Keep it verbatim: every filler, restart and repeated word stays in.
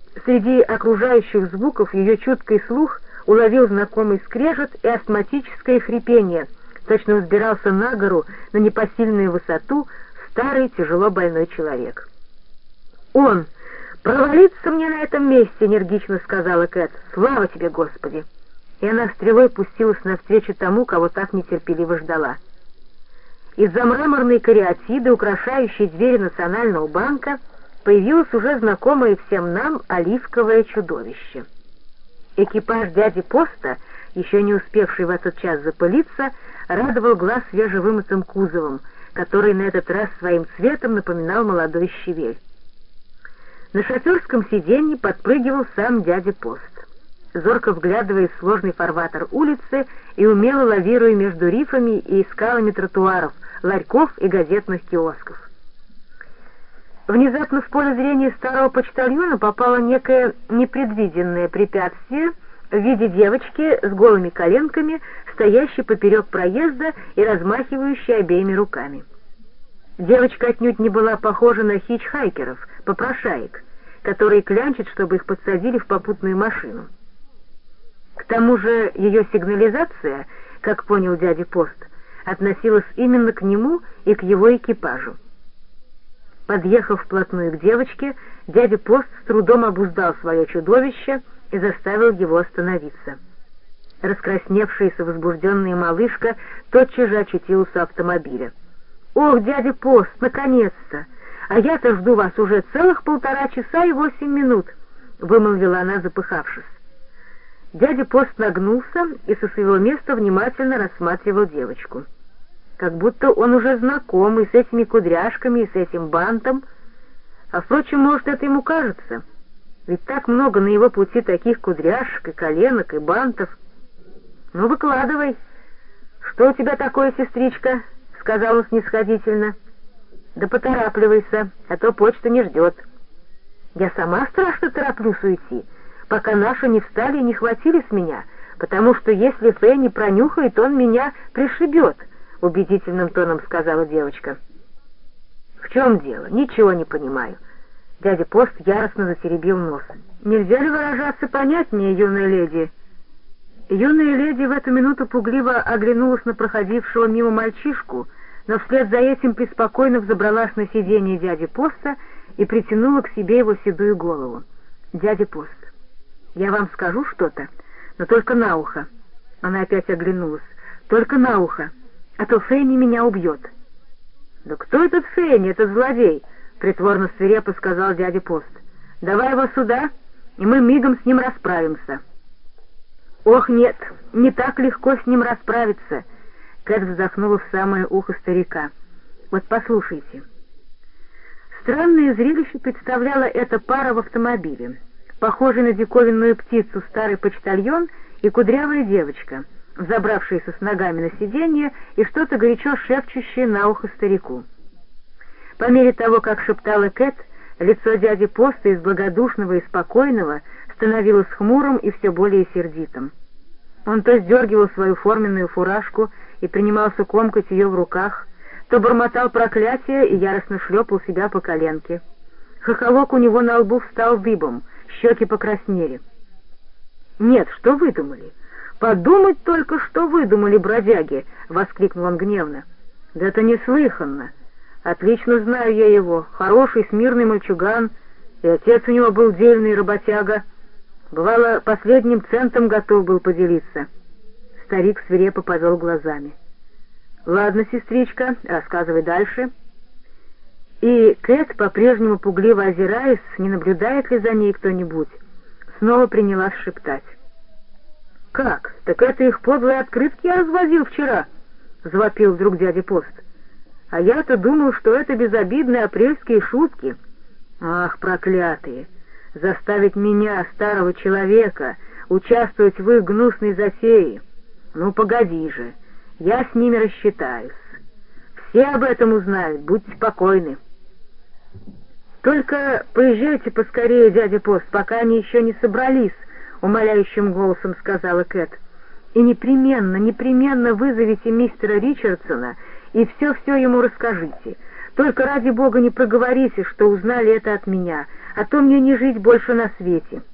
Среди окружающих звуков ее чуткий слух уловил знакомый скрежет и астматическое хрипение. Точно взбирался на гору на непосильную высоту старый тяжело больной человек. «Он! Провалиться мне на этом месте!» — энергично сказала Кэт. «Слава тебе, Господи!» И она стрелой пустилась навстречу тому, кого так нетерпеливо ждала. Из-за мраморной кариатиды, украшающей двери Национального банка, появилось уже знакомое всем нам оливковое чудовище. Экипаж дяди Поста, еще не успевший в этот час запылиться, радовал глаз свежевымытым кузовом, который на этот раз своим цветом напоминал молодой щавель. На шоферском сиденье подпрыгивал сам дядя Пост, зорко вглядываясь в сложный фарватер улицы и умело лавируя между рифами и скалами тротуаров, ларьков и газетных киосков. Внезапно в поле зрения старого почтальона попало некое непредвиденное препятствие в виде девочки с голыми коленками, стоящей поперек проезда и размахивающей обеими руками. Девочка отнюдь не была похожа на хичхайкеров, попрошаек, которые клянчат, чтобы их подсадили в попутную машину. К тому же ее сигнализация, как понял дядя Пост, относилась именно к нему и к его экипажу. Подъехав вплотную к девочке, дядя Пост с трудом обуздал свое чудовище и заставил его остановиться. Раскрасневшаяся возбужденная малышка тотчас же очутилась у автомобиля. «Ох, дядя Пост, наконец-то! А я-то жду вас уже целых полтора часа и восемь минут!» — вымолвила она, запыхавшись. Дядя Пост нагнулся и со своего места внимательно рассматривал девочку. Как будто он уже знаком и с этими кудряшками, и с этим бантом. А, впрочем, может, это ему кажется. Ведь так много на его пути таких кудряшек и коленок, и бантов. «Ну, выкладывай. Что у тебя такое, сестричка?» — сказал он снисходительно. «Да поторапливайся, а то почта не ждет. Я сама страшно тороплюсь уйти, пока наши не встали и не хватили с меня, потому что если Фэнни пронюхает, он меня пришибет», — убедительным тоном сказала девочка. «В чем дело? Ничего не понимаю». Дядя Пост яростно затеребил нос. «Нельзя ли выражаться понятнее, юная леди?» Юная леди в эту минуту пугливо оглянулась на проходившего мимо мальчишку, но вслед за этим преспокойно взобралась на сиденье дяди Поста и притянула к себе его седую голову. «Дядя Пост, я вам скажу что-то, но только на ухо». Она опять оглянулась. «Только на ухо, а то Фэнни меня убьет». «Да кто этот Фэнни, этот злодей?» — притворно свирепо сказал дядя Пост. «Давай его сюда, и мы мигом с ним расправимся». «Ох, нет, не так легко с ним расправиться», — Кэт вздохнула в самое ухо старика. «Вот послушайте». Странное зрелище представляла эта пара в автомобиле. Похожий на диковинную птицу старый почтальон и кудрявая девочка, взобравшаяся с ногами на сиденье и что-то горячо шепчущее на ухо старику. По мере того, как шептала Кэт, лицо дяди Поста из благодушного и спокойного становилось хмурым и все более сердитым. Он то сдергивал свою форменную фуражку и принимался комкать ее в руках, то бормотал проклятия и яростно шлепал себя по коленке. Хохолок у него на лбу встал дыбом, щеки покраснели. «Нет, что выдумали? Подумать только, что выдумали бродяги!» — воскликнул он гневно. «Да это неслыханно! Отлично знаю я его, хороший, смирный мальчуган, и отец у него был дельный работяга. Бывало, последним центом готов был поделиться». Старик свирепо повел глазами. «Ладно, сестричка, рассказывай дальше». И Кэт, по-прежнему пугливо озираясь, не наблюдает ли за ней кто-нибудь, снова принялась шептать. «Как? Так это их подлые открытки я развозил вчера!» — завопил вдруг дядя Пост. «А я-то думал, что это безобидные апрельские шутки. Ах, проклятые! Заставить меня, старого человека, участвовать в их гнусной затее! Ну, погоди же, я с ними рассчитаюсь. Все об этом узнают, будьте спокойны». «Только поезжайте поскорее, дядя Пост, пока они еще не собрались», — умоляющим голосом сказала Кэт. «И непременно, непременно вызовите мистера Ричардсона и все-все ему расскажите. Только ради бога не проговорите, что узнали это от меня, а то мне не жить больше на свете».